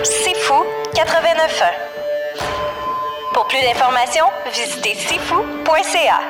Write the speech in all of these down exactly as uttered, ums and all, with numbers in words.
C'est Fou quatre-vingt-neuf ans. Pour plus d'informations, visitez c'est fou point c a.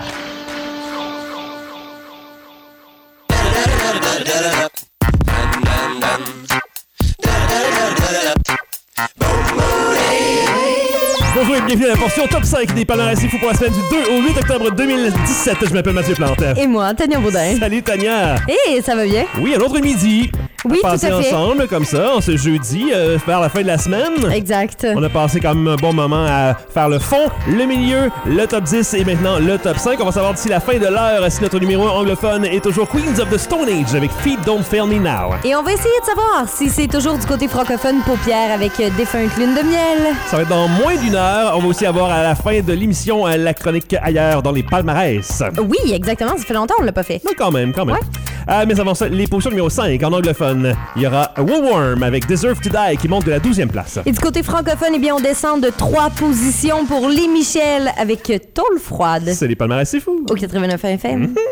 Bonjour et bienvenue à la portion top cinq des palmarès C'est Fou pour la semaine du deux au huit octobre deux mille dix-sept. Je m'appelle Mathieu Plante. Et moi, Tania Baudin. Salut Tania. Et ça va bien? Oui, un autre midi. Oui, on a tout passé à fait. ensemble comme ça, en ce jeudi, euh, vers la fin de la semaine. Exact. On a passé quand même un bon moment à faire le fond, le milieu, le top dix et maintenant le top cinq. On va savoir d'ici la fin de l'heure si notre numéro un anglophone est toujours Queens of the Stone Age avec Feet Don't Fail Me Now. Et on va essayer de savoir si c'est toujours du côté francophone Paupières avec Défunte Lune de Miel. Ça va être dans moins d'une heure. On va aussi avoir à la fin de l'émission euh, la chronique ailleurs dans les palmarès. Oui, exactement. Ça fait longtemps qu'on l'a pas fait. Non, quand même, quand même. Ouais. Euh, mais avant ça, les positions numéro cinq en anglophone. Il y aura Woolworm avec Deserve to Die qui monte de la douzième place. Et du côté francophone, eh bien, on descend de trois positions pour Les Michel avec Tôle froide. C'est les palmarès, c'est fou. Au quatre-vingt-neuf F M. Mm-hmm.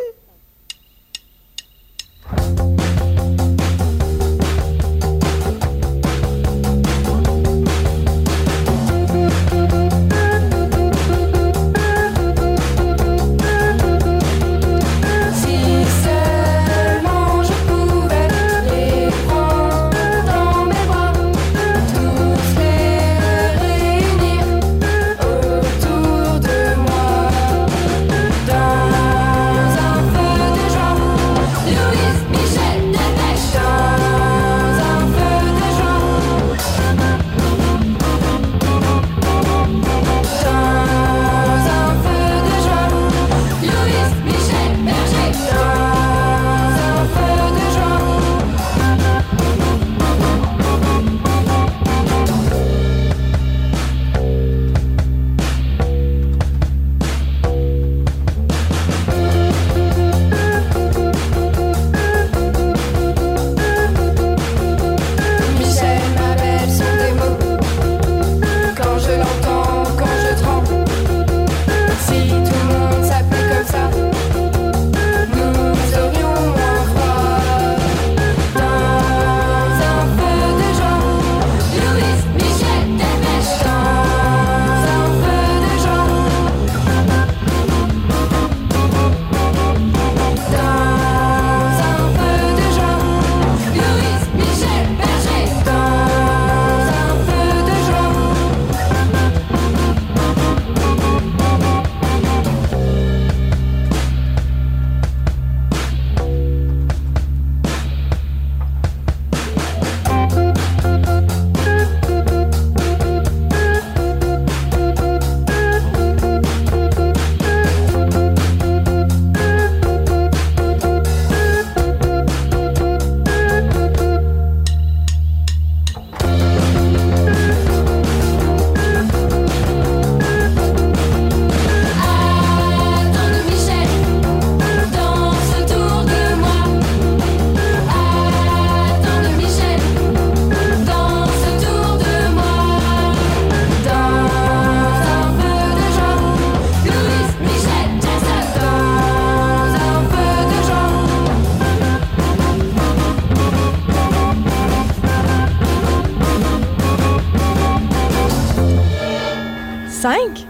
cinq?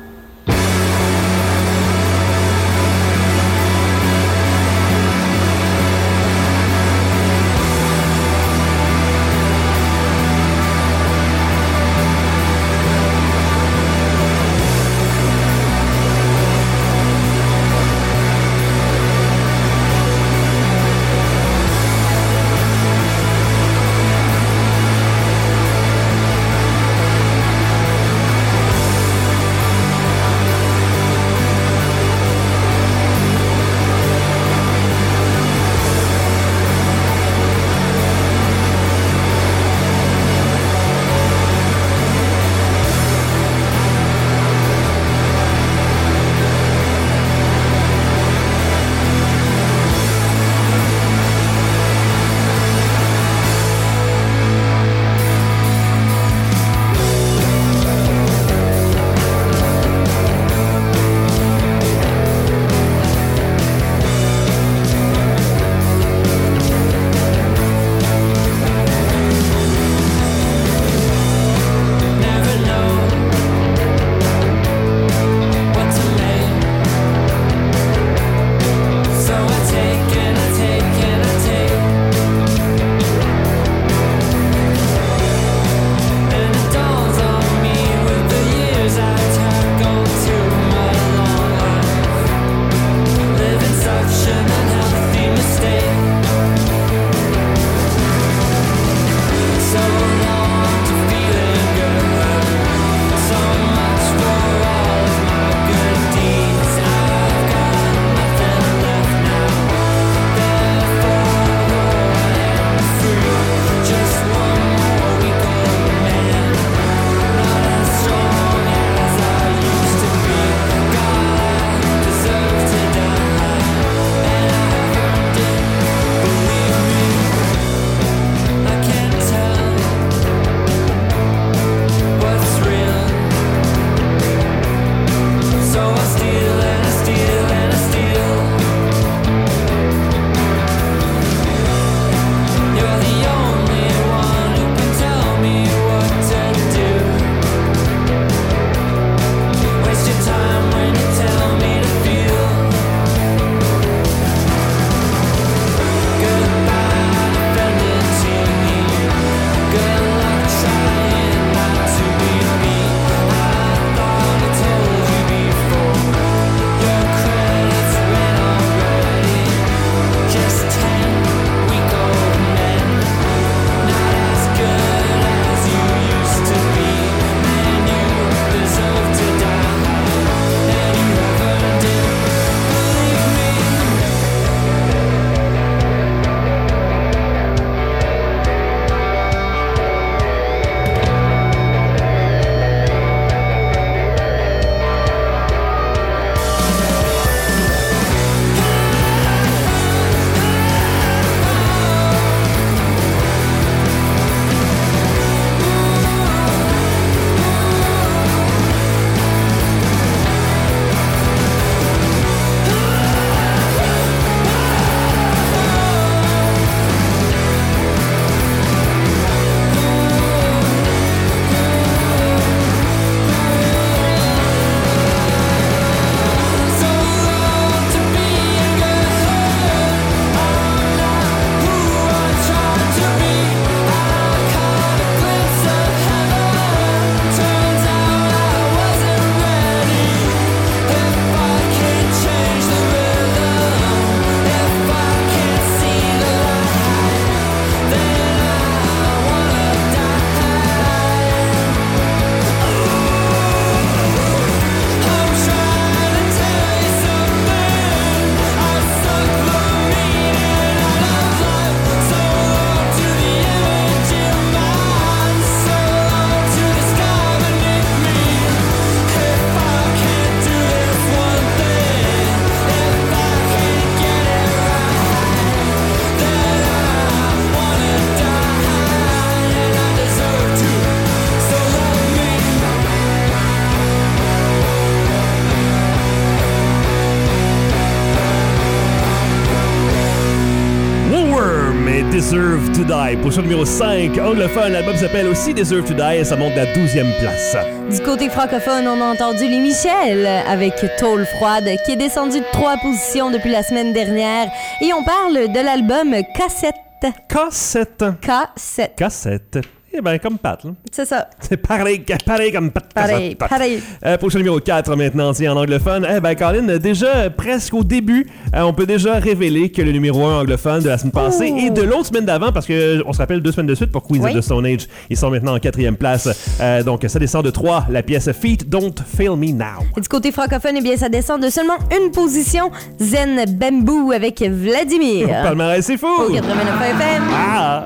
Deserve to Die. Position numéro cinq, anglophone, l'album s'appelle aussi Deserve to Die et ça monte de la douzième place. Du côté francophone, on a entendu les Michel avec Tôle froide qui est descendu de trois positions depuis la semaine dernière et on parle de l'album Cassette. Cassette. Cassette. Cassette. Eh bien, comme Pat, là. C'est ça. C'est pareil, pareil comme Pat. Pareil, Pat. pareil. Euh, position numéro quatre maintenant, tiens, en anglophone. Eh ben, Colin, déjà presque au début, euh, on peut déjà révéler que le numéro un anglophone de la semaine passée oh. et de l'autre semaine d'avant, parce qu'on se rappelle deux semaines de suite pour Queens oui. of the Stone Age. Ils sont maintenant en quatrième place. Euh, donc, ça descend de trois, la pièce Feet Don't Fail Me Now. Et du côté francophone, eh bien, ça descend de seulement une position. Zen Bamboo avec Vladimir. Palmarès, c'est fou! Au quatre-vingt-neuf F M. Ah!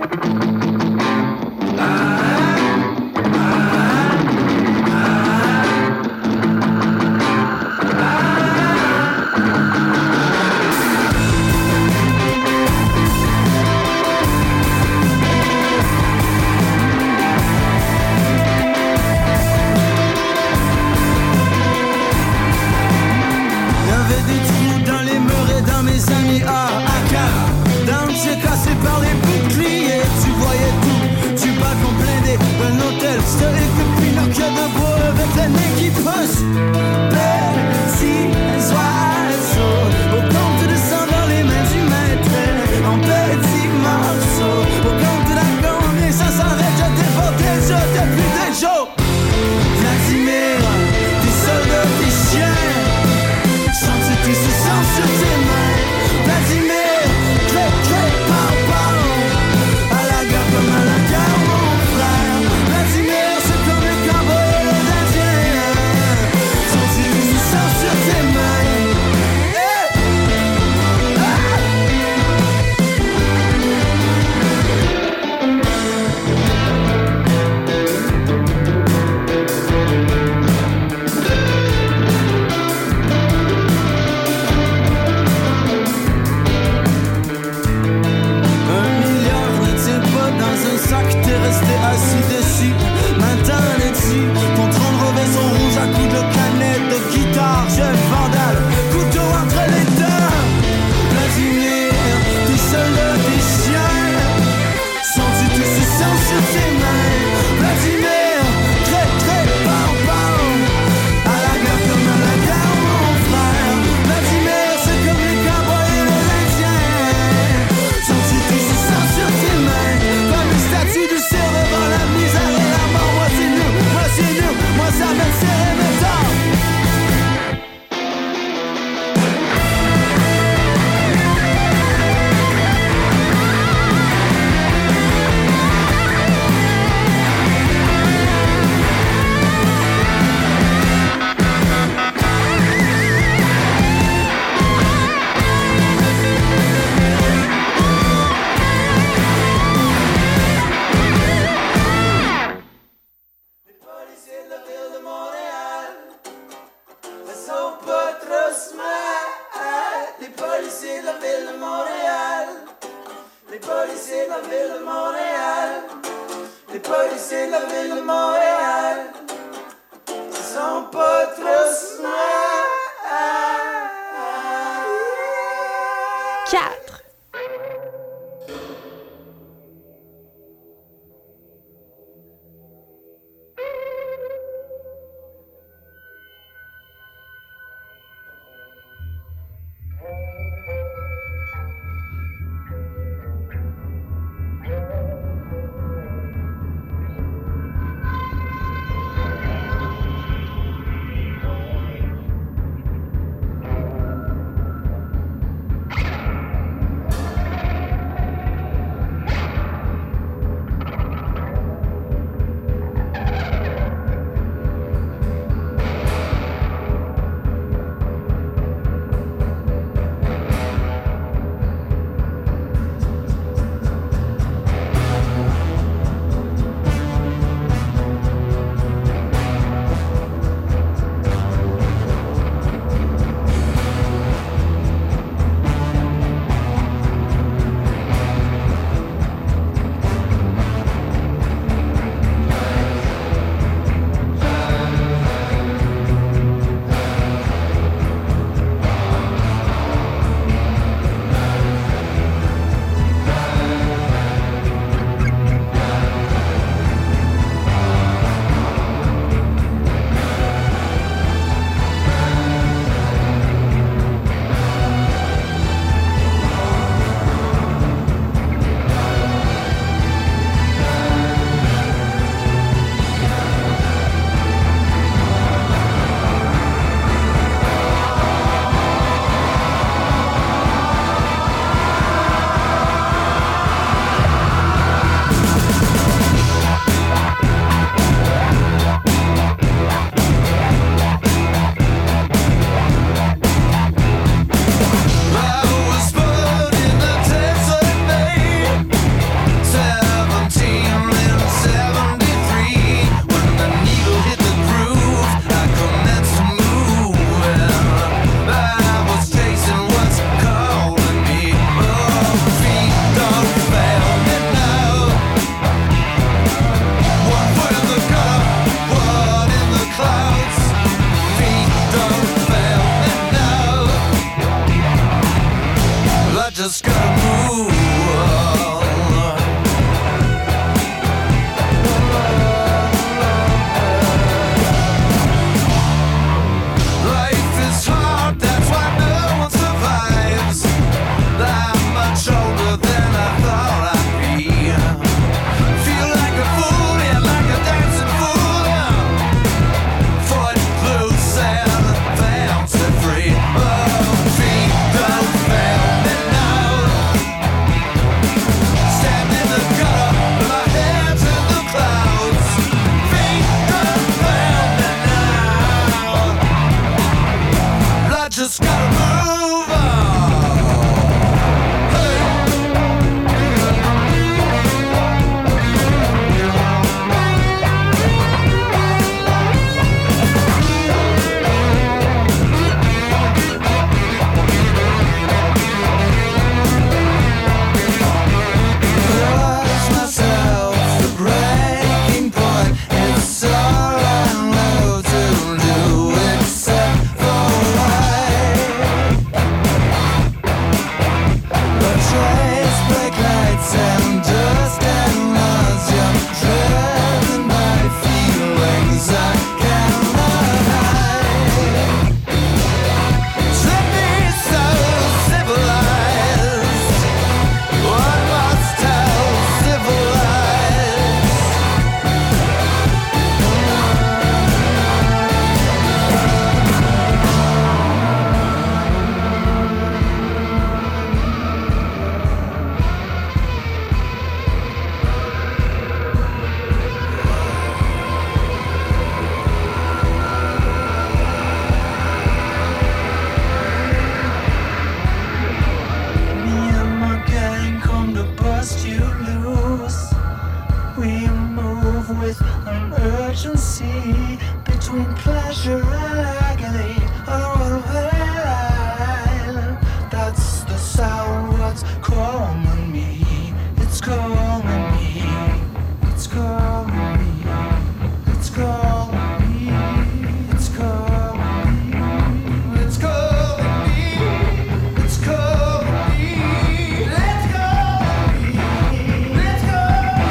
with an urgency between pleasure and agony on a one-way line. That's the sound what's calling me. It's calling me. It's calling me. It's calling me. It's calling me. It's calling me. It's calling me. Let's go. Let's go.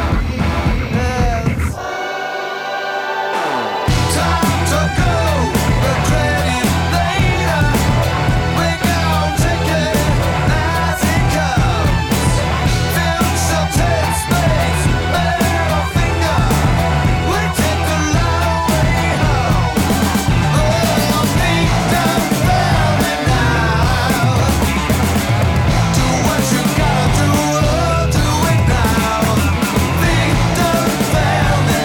Let's time to go. The credit later. We're gonna take it as it comes. Feel sheltered space. Middle finger. We take the long way home. Oh, think done found it now. Do what you gotta do. Oh, do it now. Think done found it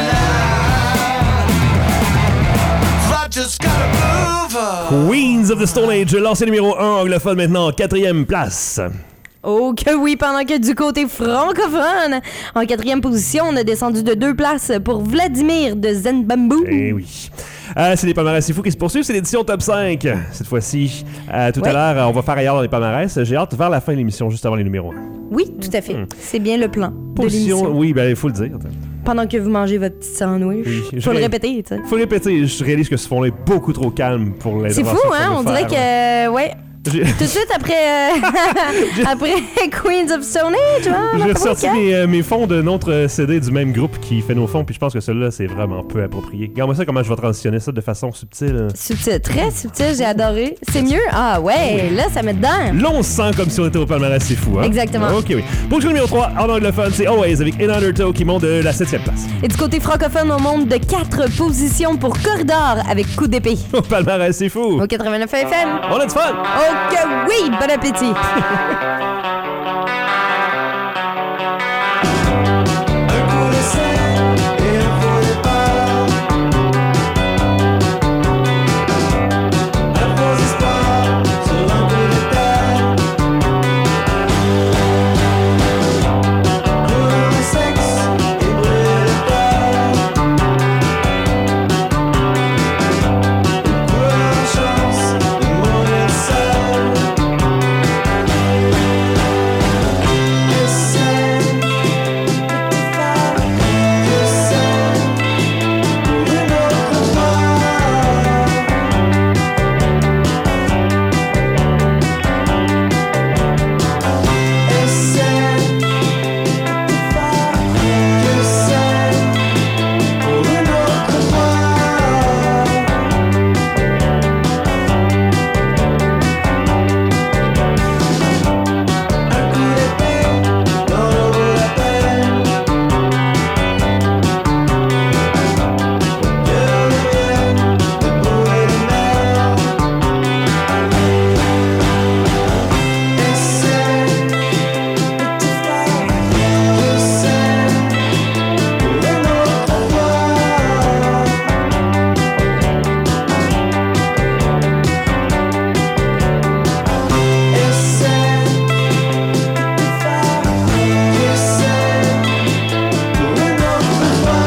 now. I just gotta move on. Queens of the Stone Age, lancé numéro un anglophone maintenant, quatrième place. Oh que oui, pendant que du côté francophone, en quatrième position, on a descendu de deux places pour Vladimir de Zen Bamboo. Eh oui. Euh, c'est les palmarès c'est fou qui se poursuivent, c'est l'édition top cinq. Cette fois-ci, euh, tout Ouais. à l'heure, on va faire ailleurs dans les palmarès. J'ai hâte vers la fin de l'émission, juste avant les numéros un. Oui, tout à fait. Hmm. C'est bien le plan de Position, l'émission. oui, ben il faut le dire. Pendant que vous mangez votre petit sandwich, Oui, faut je le ré- répéter, tu sais. Faut répéter, je réalise que ce fond-là est beaucoup trop calme pour les C'est fou, hein? On dirait que, ouais. J'ai, Tout de suite après, euh, après Queens of Stone Age, hein, j'ai Martin ressorti Bourquet. mes, euh, mes fonds de notre C D du même groupe qui fait nos fonds, puis je pense que celui-là, c'est vraiment peu approprié. Regarde-moi ça, comment je vais transitionner ça de façon subtile. Subtil, très subtil, j'ai adoré. C'est mieux? Ah ouais, là, ça met dedans. Là, on se sent comme si on était au palmarès, c'est fou, hein? Exactement. Ok, oui. Position numéro trois, en anglophone, c'est Always avec In Undertow qui monte de la septième place. Et du côté francophone, on monte de quatre positions pour Corridor avec Coup d'épée. Au palmarès, c'est fou. Au quatre-vingt-neuf F M. On a du fun! Oh que oui, bon appétit. Un coup d'essai et un coup départ. Un faux espoir sur un peu de terre. Courir le sexe et brûler le terre. Courir la chance de mourir seul. Essaie de te faire que c'est pour une autre fois. Essaie de te faire que c'est pour une autre fois. Un coup d'épée n'en vaut la peine. Que l'on vienne de bout et de mer. Essaie de te faire que c'est pour une autre fois. Essaie de te faire que c'est pour une autre fois.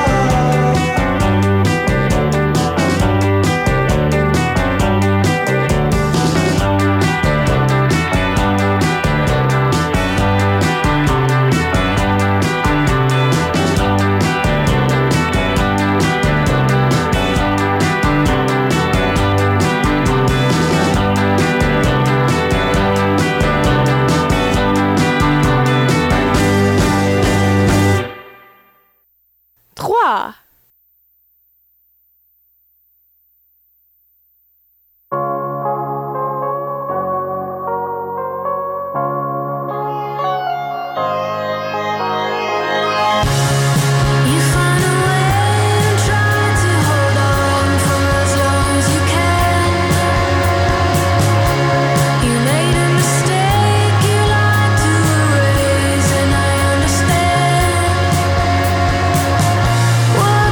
Trois. You find a way and try to hold on for as long as you can. You made a mistake, you lied to erase, and I understand. What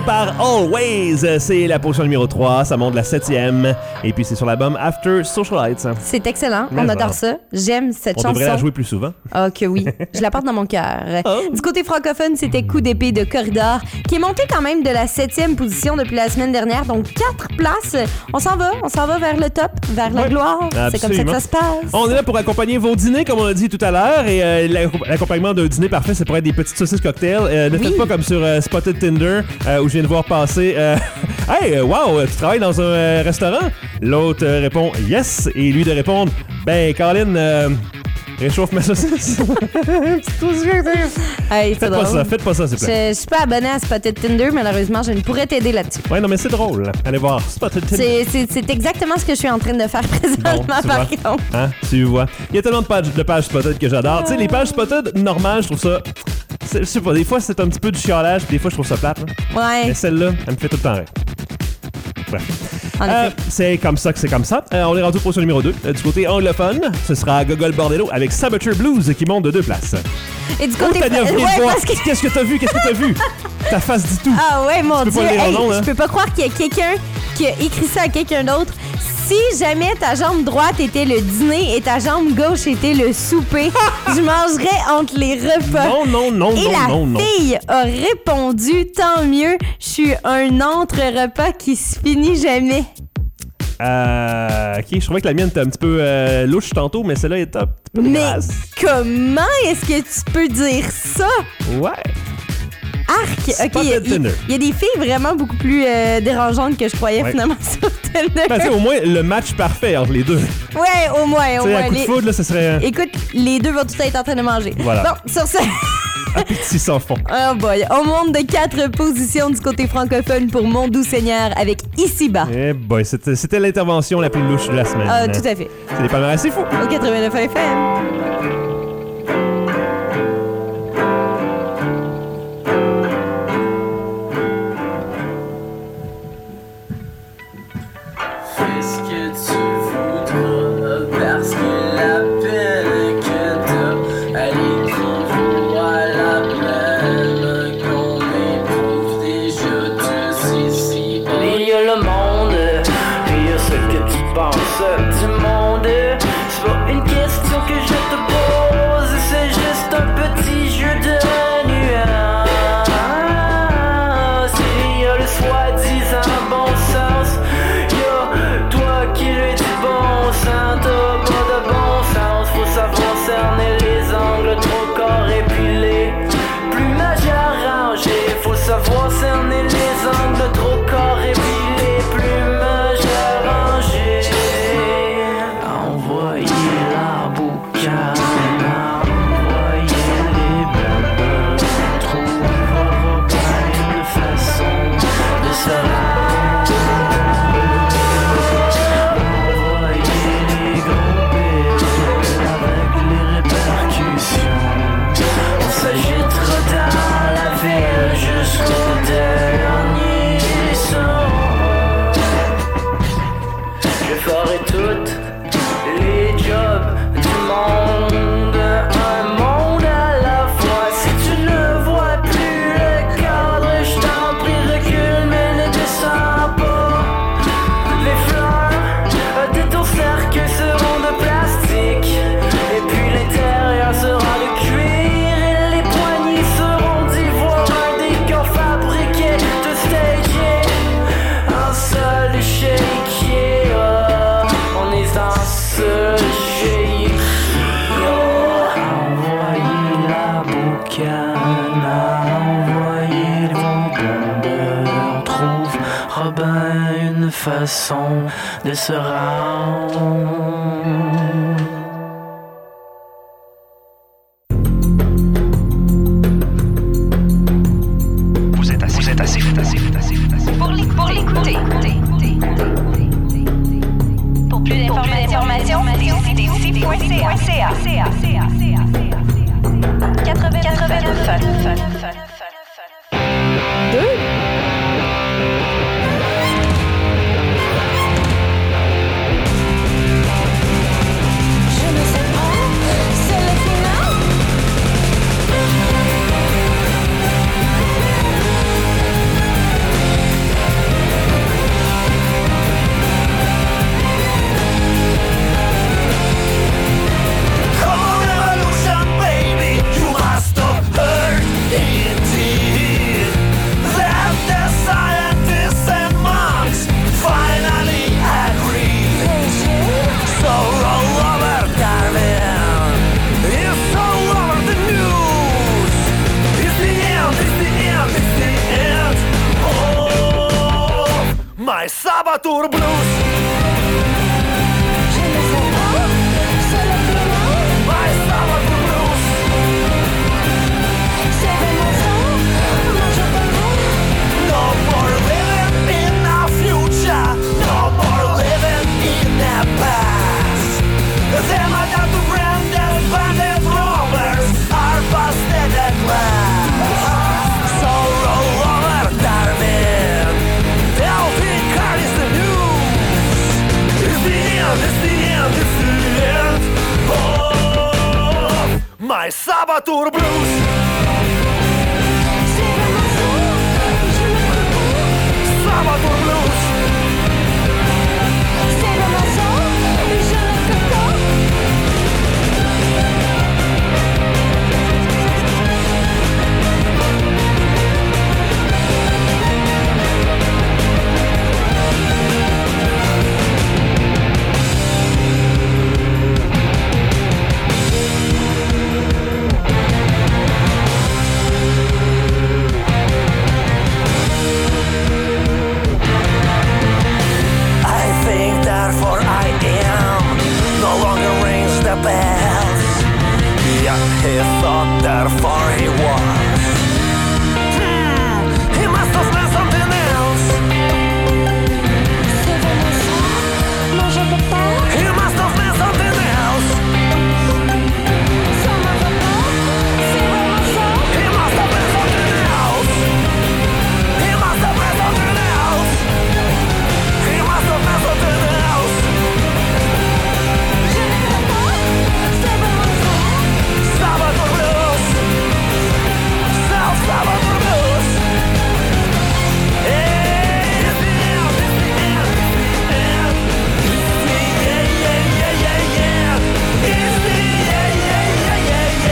par Always. C'est la position numéro trois, ça monte de la septième. Et puis c'est sur l'album After Socialites. C'est excellent, Mais on ça. adore ça. J'aime cette On chanson. devrait la jouer plus souvent. Ah que oui, je la porte dans mon cœur. Oh. Du côté francophone, c'était Coup d'épée de Corridor, qui est monté quand même de la septième position depuis la semaine dernière, donc quatre places. On s'en va, on s'en va vers le top, vers la Ouais, gloire. C'est comme ça que absolument. ça se passe. On est là pour accompagner vos dîners, comme on l'a dit tout à l'heure. Et euh, l'accom- l'accompagnement d'un dîner parfait, c'est pour être des petites saucisses cocktails. Euh, ne Oui. faites pas comme sur euh, Spotted Tinder, euh, où je viens de voir passer. Euh, hey, euh, wow, tu travailles dans un euh, restaurant? L'autre euh, répond yes. Et lui de répondre, ben, Caroline, euh, réchauffe ma saucisse. Hey, c'est Faites pas drôle. ça, faites pas ça, s'il vous plaît. Je, je suis pas abonnée à Spotted Tinder, malheureusement, je ne pourrais t'aider là-dessus. Ouais, non, mais c'est drôle. Allez voir Spotted Tinder. C'est, c'est, c'est exactement ce que je suis en train de faire présentement, Bon, tu par vois. contre. Hein, tu vois. Il y a tellement de pages, de pages spotted que j'adore. Tu sais, les pages spotted normales, je trouve ça. c'est- Je sais pas, des fois c'est un petit peu du chiolage, puis des fois je trouve ça plate. Là. Ouais, Mais celle-là, elle me fait tout le temps rire. Bref. en Euh, effet. c'est comme ça que c'est comme ça. Euh, on est rendu au position numéro deux. Euh, du côté anglophone, ce sera Gogol Bordello avec Saboteur Blues qui monte de deux places. Et du Oh, côté... Tania, viens ouais, de voir. parce que... Qu'est-ce que t'as vu? Qu'est-ce que t'as vu? Ta face dit tout. Ah ouais, mon Tu peux Dieu, pas le lire en hey, nom, hein? je peux pas croire qu'il y a quelqu'un qui a écrit ça à quelqu'un d'autre. Si jamais ta jambe droite était le dîner et ta jambe gauche était le souper, je mangerais entre les repas. Non, non, non, Et non, la non, non. fille a répondu, tant mieux, je suis un entre repas qui se finit jamais. Euh, ok, je trouvais que la mienne était un petit peu euh, louche tantôt, mais celle-là est un petit peu Mais grasse. comment est-ce que tu peux dire ça? Ouais. Arc! Ok, il y, a- Spotted Tinder. il y a des filles vraiment beaucoup plus euh, dérangeantes que je croyais Ouais. finalement sur Tinder. Ben, tu sais, au moins, le match parfait entre les deux. Ouais, au moins, au Tu sais, à moins. coup de Les- foudre, là, ce serait Écoute, les deux vont tout être en train de manger. Voilà. Bon, sur ce... appétit sans fond. Oh boy, on monte de quatre positions du côté francophone pour Mon Doux Seigneur avec Ici-bas. Eh boy, c'était, c'était l'intervention la plus louche de la semaine. Ah, tout à fait. C'est des palmarès, c'est fou. Au quatre-vingt-neuf F M. Fais ce que tu voudras, parce que la peine que t'as, elle équivaut à la peine qu'on éprouve déjà tous ici. Il y a le monde, et il y a ce que tu penses du monde. C'est pas une question que je te pose, c'est juste un petit jeu de nuances. Il y a le soi-disant bon sens. Toi qui lui dis bon sang, t'as pas de bon sens. Faut savoir cerner les angles, trop corps épilés, plumage arrangé. Faut savoir cerner les angles, trop corps épilés, plumage arrangé. Envoyez la boucane, envoyez les blagues, trouvera pas une façon de se jusqu'au dernier son. Je ferai toutes les jobs du monde, un monde à la fois. Si tu ne vois plus le cadre, je t'en prie recule, mais ne descends pas. Les fleurs de ton cercle seront de plastique, et puis l'intérieur sera de cuir, et les poignées seront d'ivoire. Un décor fabriqué de stager, un seul shake, yeah. On est un seul shake, yeah. Envoyez la boucane, envoyez vos bombes. On trouvera bien une façon de se rendre. Vous êtes assez, vous êtes assez, assez, assez, assez. Pour l'éc- pour l'écouter. Pour plus d'informations, visitez d c point c a. quatre-vingt-neuf. Je ne sais pas, c'est le final. My Saboteur Blues. Je ne sais pas, c'est le violon. My Saboteur Blues. C'est vraiment ça, moi je peux. No more living in the future. No more living in the past. Them I got to brand and bandit robbers are busted at last. So roll over, Darwin. Tell the carries the news. It's the end, it's the end, it's the end. Oh, my Saboteur Blues. C'est vraiment ça, je ne peux pas. Saboteur Blues. C'est vraiment ça, je ne peux pas. I think therefore I am no longer rings the bells. Yet he thought therefore he was. Hmm, he must have meant something else. C'est vraiment ça, moi je peux pas. He must have meant something else. Ça me va pas, c'est vraiment ça. He must have meant something else. He must have meant something else. He must have meant something else. Je ne peux pas, c'est vraiment ça. Saboteur Blues. Self Saboteur Blues. Hey, it's the end, it's the end, it's the end. It's the yeah, yeah, yeah, yeah, yeah. It's the yeah, yeah, yeah,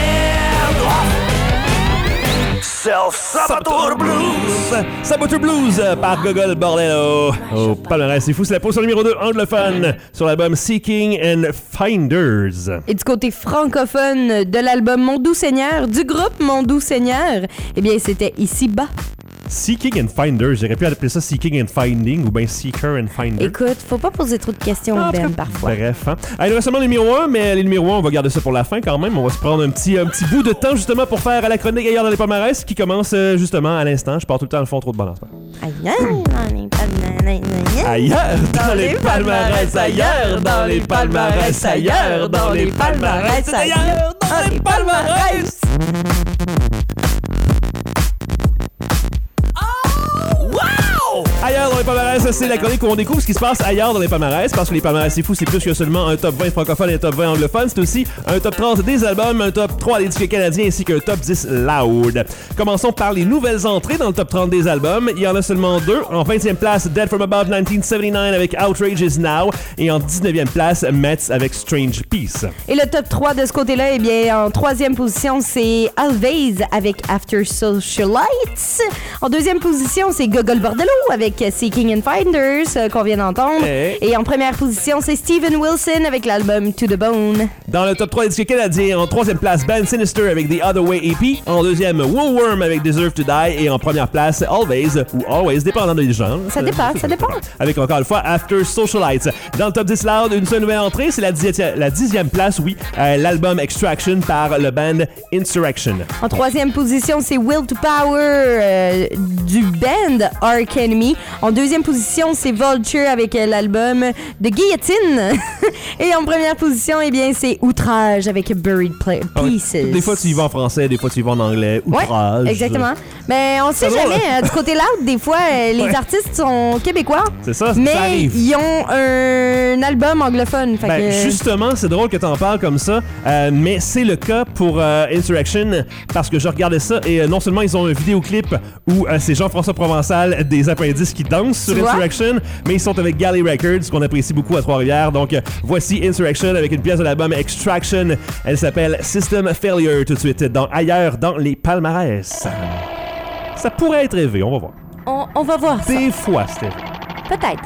yeah, yeah. Self Saboteur Blues. Saboteur Blues euh, par Gogol Bordello. Oh, palmarès, c'est fou, c'est la position numéro deux anglophone sur l'album Seeking and Finders. Et du côté francophone de l'album Mon Doux Seigneur, du groupe Mon Doux Seigneur, eh bien, c'était Ici-bas. Seeking and Finders, j'aurais pu appeler ça Seeking and Finding ou bien Seeker and Finder. Écoute, faut pas poser trop de questions, Ah, en tout Ben, cas, parfois. Bref, hein. Ah, il nous reste seulement le numéro un, mais les numéros un, on va garder ça pour la fin quand même. On va se prendre un petit, un petit bout de temps justement pour faire la chronique ailleurs dans les palmarès qui commence euh, justement à l'instant. Je pars tout le temps dans le fond trop de balance. Aïe, aïe, dans les palmarès. Ailleurs dans les palmarès, ailleurs dans les palmarès, ailleurs dans les palmarès, ailleurs dans les palmarès. Ailleurs dans les palmarès, c'est la chronique où on découvre ce qui se passe ailleurs dans les palmarès, parce que les palmarès c'est fou, c'est plus que seulement un top vingt francophone et un top vingt anglophone, c'est aussi un top trente des albums, un top trois des disques canadiens ainsi qu'un top dix loud. Commençons par les nouvelles entrées dans le top trente des albums. Il y en a seulement deux. En vingtième place, Dead From Above dix-neuf soixante-dix-neuf avec Outrage Is Now, et en dix-neuvième place, Mets avec Strange Peace. Et le top trois de ce côté-là, eh bien, en troisième position, c'est Always avec After Socialites. En deuxième position, c'est Gogol Bordello avec Seeking and Finders, euh, qu'on vient d'entendre. Hey. Et en première position, c'est Steven Wilson avec l'album To The Bone. Dans le top trois des disques canadiens, en troisième place, Band Sinister avec The Other Way E P. En deuxième, Woolworm avec Deserve to Die. Et en première place, Always, ou Always, dépendant des genres. Ça dépend, ça dépend. Avec encore une fois, After Socialites. Dans le top dix loud, une seule nouvelle entrée, c'est la dixième, la dixième place, oui, euh, l'album Extraction par le band Insurrection. En troisième position, c'est Will to Power euh, du band Ark Enemy. En deuxième position, c'est Vulture avec euh, l'album The Guillotine. Et en première position, eh bien, c'est Outrage avec Buried Pla- Ah ouais. Pieces. Des fois, tu y vas en français, des fois, tu y vas en anglais. Ouais, Outrage. exactement. Mais on sait C'est jamais. drôle, hein, du côté loud, des fois, euh, les Ouais. artistes sont québécois. C'est ça, ça Mais arrive. ils ont un album anglophone. Fait Ben, que... justement, c'est drôle que t'en parles comme ça, euh, mais c'est le cas pour euh, Insurrection, parce que je regardais ça et euh, non seulement ils ont un vidéoclip où euh, c'est Jean-François Provençal des Appendices qui dansent sur Tu vois? Insurrection, mais ils sont avec Galley Records, qu'on apprécie beaucoup à Trois-Rivières. Donc, euh, voici Insurrection avec une pièce de l'album Extraction. Elle s'appelle System Failure tout de suite, dans Ailleurs dans les palmarès. Ça pourrait être rêvé, on va voir. on, on va voir ça. Des fois, c'était vrai. Peut-être.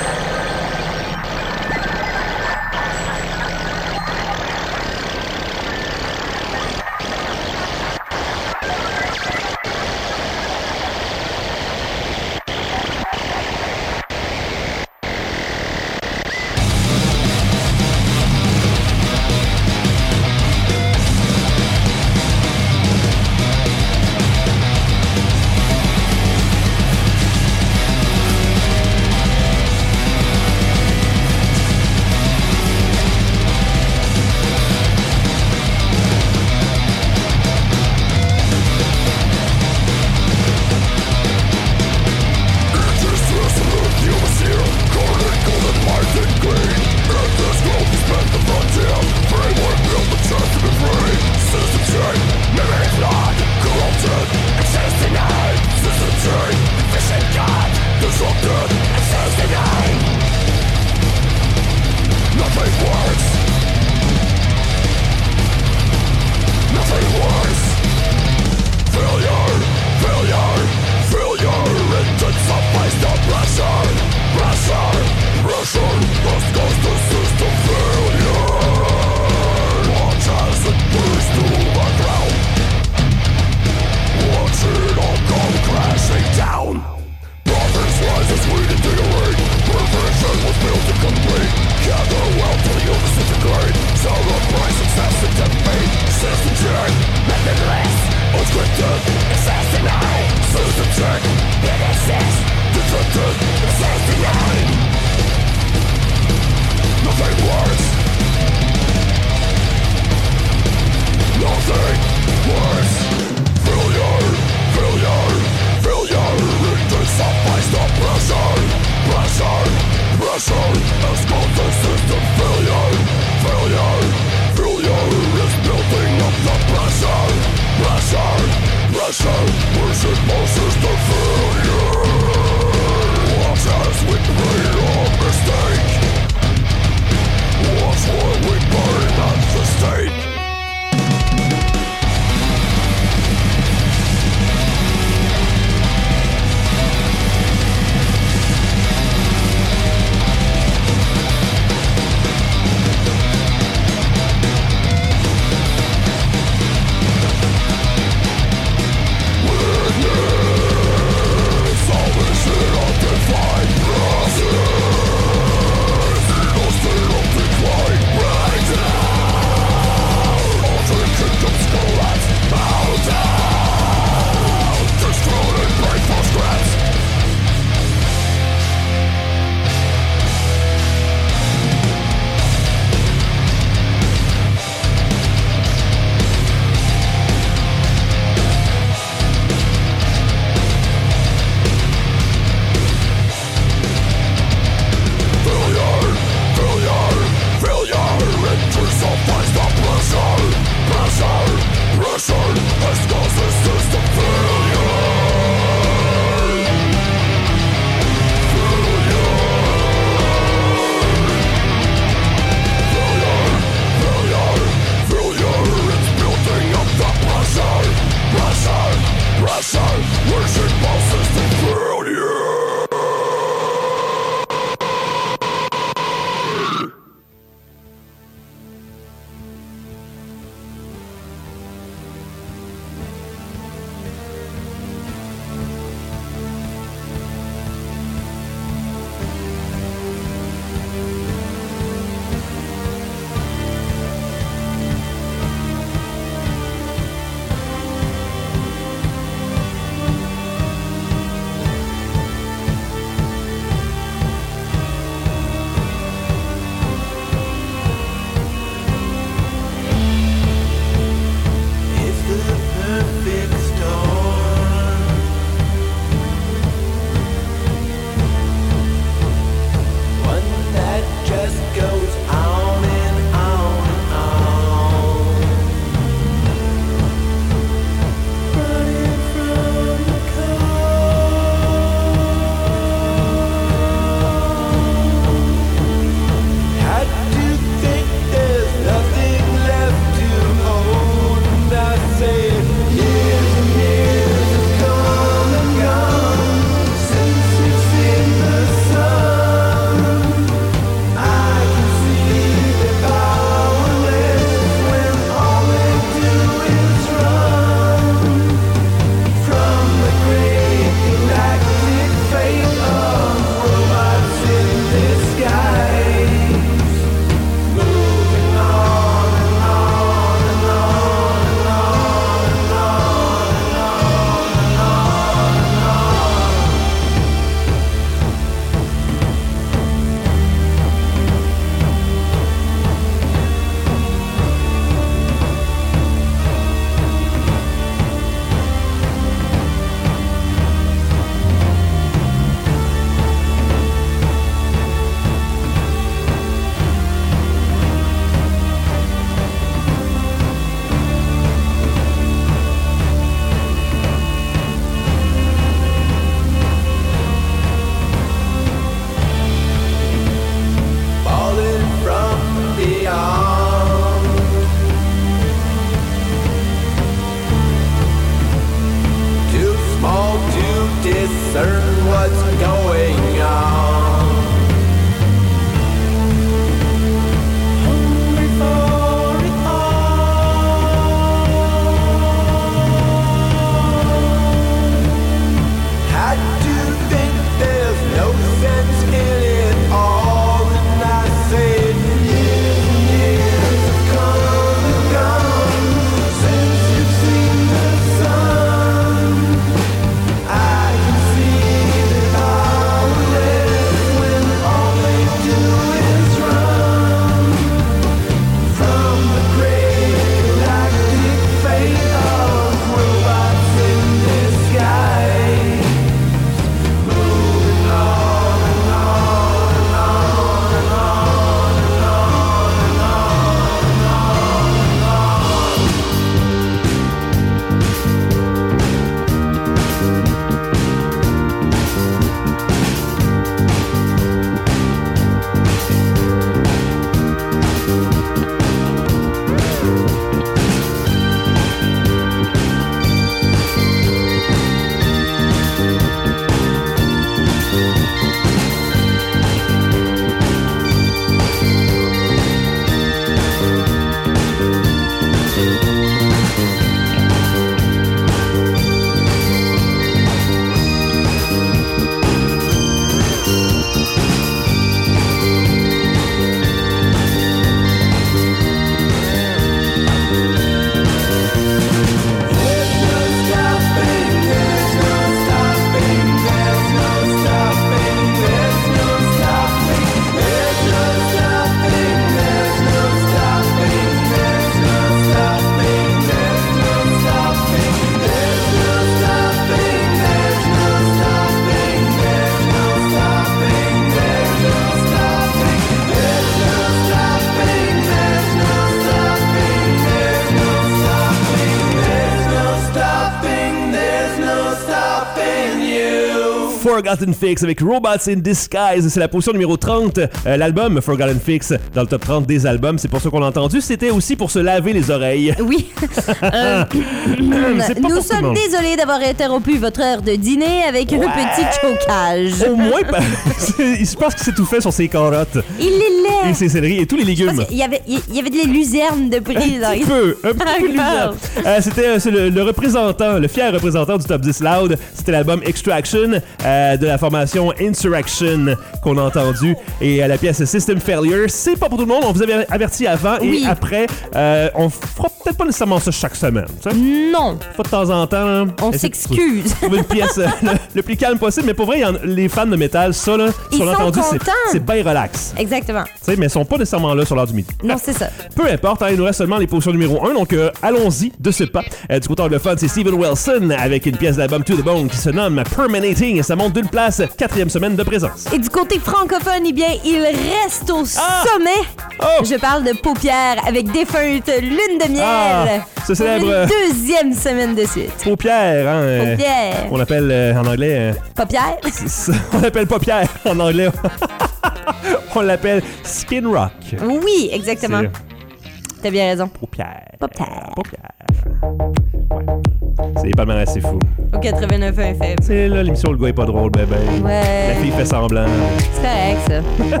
Forgotten Fix avec Robots in Disguise. C'est la position numéro trente. Euh, l'album Forgotten Fix dans le top trente des albums. C'est pour ça qu'on l'a entendu. C'était aussi pour se laver les oreilles. Oui. Euh, C'est pas nous pour tout le sommes monde. désolés d'avoir interrompu votre heure de dîner avec un petit chocage. Au moins, pa- je pense qu'il s'est tout fait sur ses carottes Il est et laid. ses céleris et tous les légumes. Parce qu'il y avait, il y avait des luzernes de prix dans Un petit peu, un petit peu de lumière. Euh, C'était euh, c'est le, le représentant, le fier représentant du Top dix Loud. C'était l'album Extraction euh, de la formation Insurrection qu'on a entendu. Et euh, la pièce System Failure, c'est pas pour tout le monde. On vous avait averti avant Oui. et après. Euh, on fera peut-être pas nécessairement ça chaque semaine. Tu sais. Non, Pas de temps en temps. là. on Essayez de s'excuse. trouver une pièce euh, le, le plus calme possible. Mais pour vrai, il y en- les fans de métal, ça, là, Ils si on l'a sont entendu, c'est, contents. c'est bien relax. Exactement. Tu sais, mais ils sont pas nécessairement là sur l'heure du midi. Non, c'est ça. Peu importe, hein, il nous reste seulement les positions numéro un, donc euh, allons-y de ce pas. Euh, du côté anglophone, c'est Steven Wilson avec une pièce d'album To The Bone qui se nomme Permeating et ça monte d'une place, quatrième semaine de présence. Et du côté francophone, eh bien, il reste au Ah! sommet. Oh! Je parle de Paupières avec Défunte Lune de Miel. Ah! Ce célèbre- Pour une deuxième semaine de suite. Paupières, hein? euh, Paupières. on appelle euh, en anglais... euh, Paupières? c- on l'appelle pas Pierre en anglais. On l'appelle Skin Rock. Oui, exactement. C'est T'as bien raison. Paupières. Paupières. Paupières. Ouais. C'est les palmarès, c'est fou. Au quatre-vingt-neuf F M. C'est là l'émission Le gars est pas drôle, bébé. Ouais. La fille fait semblant. C'est correct, ça.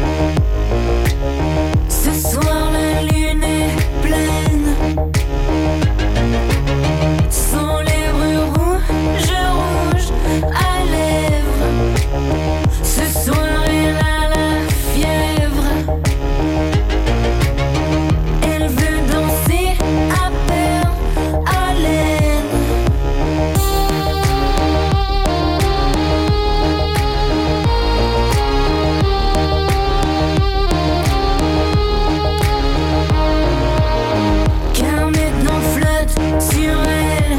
Ce soir la lune est pleine. Son lèvres rouges, rouges à lèvres. Ce soir elle a la fièvre. Elle veut danser à peur, à l'aine. Car maintenant flotte sur elle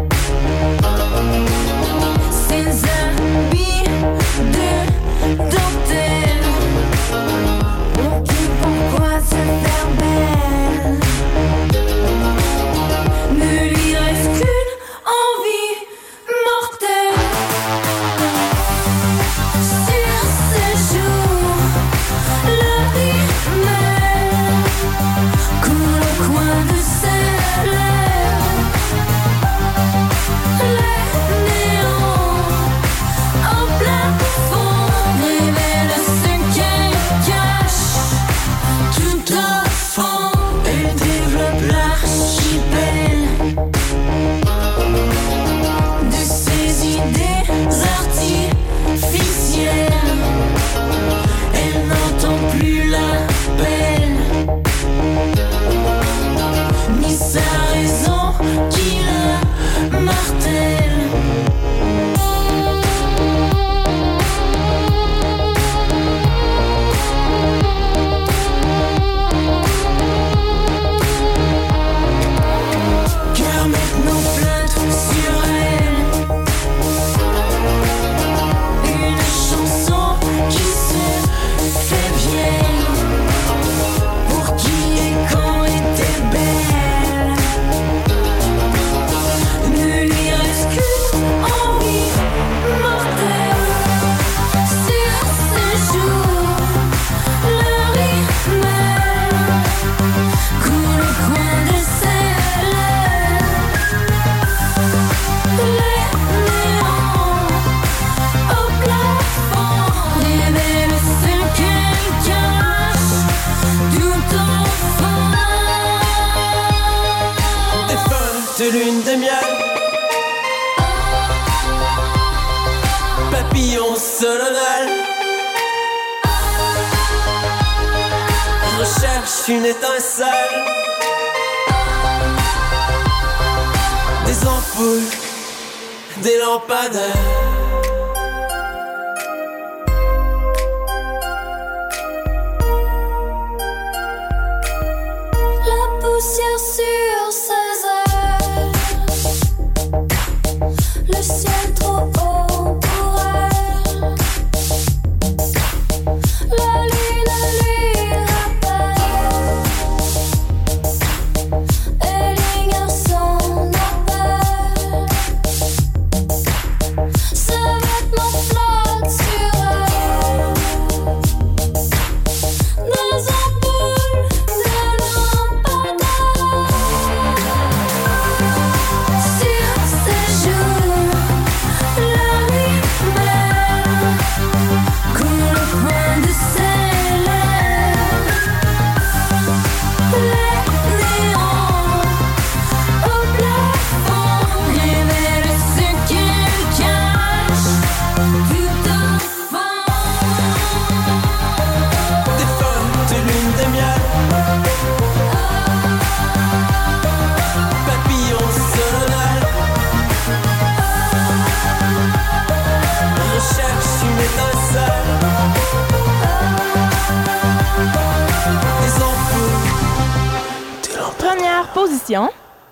ses habits de dentelle. Ok, pourquoi se faire belle? Ne lui reste qu'une envie mortelle. Sur ce jour, le rimel coule au coin de ses lèvres. Les néons en plein fond révèlent ce qu'elle cache tout au fond. Elle développe l'archipel de ses idées artificielles. Elle n'entend plus l'appel ni sa raison qui la martèle. Car maintenant flotte sur elle une chanson qui se fait vieille. Pour qui et quand était belle, ne lui reste qu'une envie mortelle. Sur ce jour, le rimel coule au coin de ses lèvres. Les néons au plafond révèlent ce qu'elle cache tout au fond. Défunte lune de miel, papillon solennel, recherche une étincelle, des ampoules, des lampadaires. La poussière sur ses ailes, le ciel trop haut pour elle. La lune lui rappelle, elle ignore son appel. première position.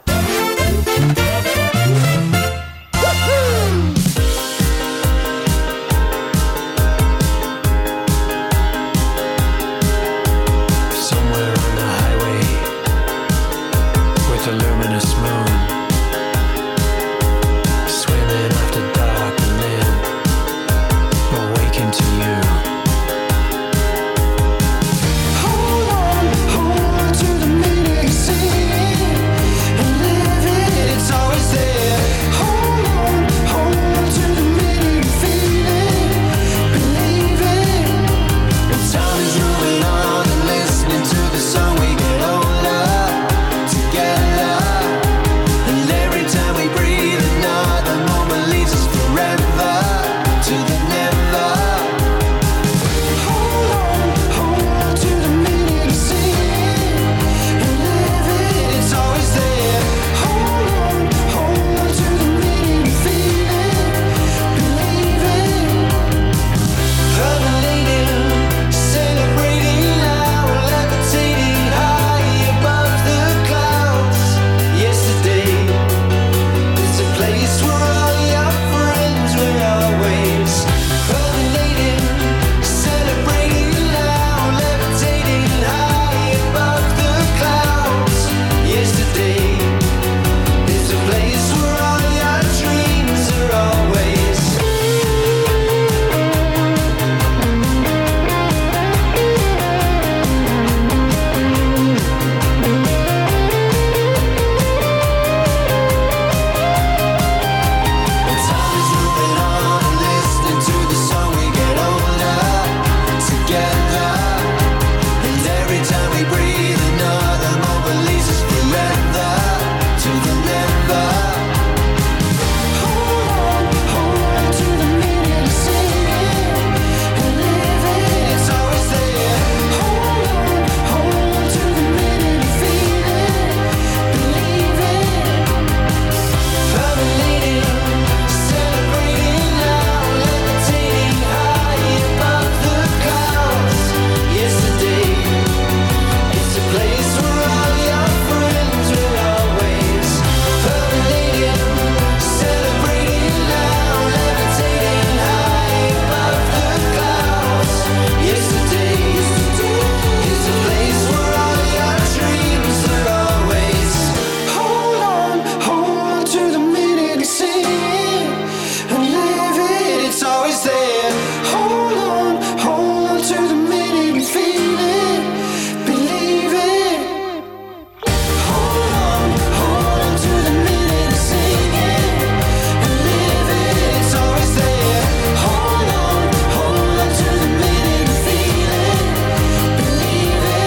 Somewhere on the highway with a luminous moon, swimming after dark and then awaken to you. Hold on, hold on to the meaning, see and live it, it's always there. Hold on, hold on to the meaning, feel it, believe it. And time is moving on and listening to the song, we get older together. And every time we breathe, another moment leads us forever to the never. Hold on, hold on to the meaning, see and live it, it's always there. Hold on, hold on to the meaning, feel it, believe it. Percolating, celebrating now, levitating high above the clouds. Yesterday, it's a place where all your friends were always. Percolating, celebrating now, levitating high above the clouds. Yesterday, it's a place where all your dreams are always. And time is moving on and listening to the song, we get older together. And every time we breathe, another moment leads us forever to the never. Hold on, hold on to the meaning, sing it and live it, it's always there. Hold on, hold on to the meaning, feel it, believe it. Percolating, celebrating now, levitating high above the clouds. Yesterday, it's a place where all your friends were always. Percolating, celebrating now, levitating high above the clouds. Yesterday, it's a place where all your dreams are always. Hold on, hold on to the meaning, sing it and live it, it's always there. Hold on, hold on to the meaning, feel it, believe it. Hold on, hold on to the meaning, sing it and live it, it's always there. Hold on, hold on to the meaning, feel it, believe it.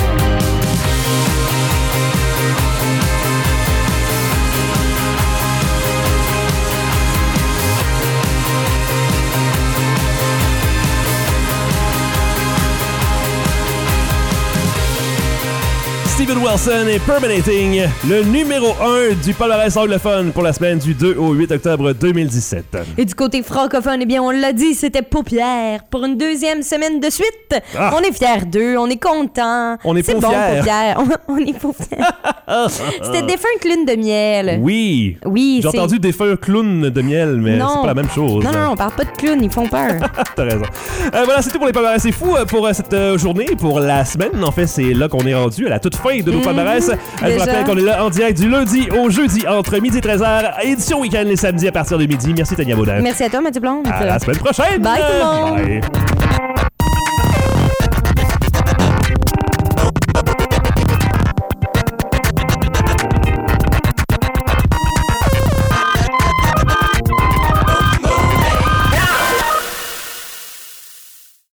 Steven Wilson et Permeating, le numéro un du palmarès anglophone pour la semaine du deux au huit octobre deux mille dix-sept. Et du côté francophone, eh bien, on l'a dit, c'était Paupières pour une deuxième semaine de suite. Ah. On est fiers d'eux, on est contents. On est C'est bon, paupières. Paupières. On, on est Paupières. C'était Défunte Lune de miel. Oui. Oui, J'ai c'est... entendu des feuilles clown de miel, mais Non. c'est pas la même chose. Non, non, non, on parle pas de clowns, ils font peur. T'as raison. Euh, voilà, c'est tout pour les palmarès. C'est fou euh, pour euh, cette euh, journée, pour la semaine. En fait, c'est là qu'on est rendu à la toute fin de nos Mhm, palmarès. Euh, je vous déjà. rappelle qu'on est là en direct du lundi au jeudi entre midi et treize heures. Édition week-end les samedis à partir de midi. Merci Tania Baudin. Merci à toi, Mathieu Blonde. À la semaine prochaine. Bye, tout le monde. Bye.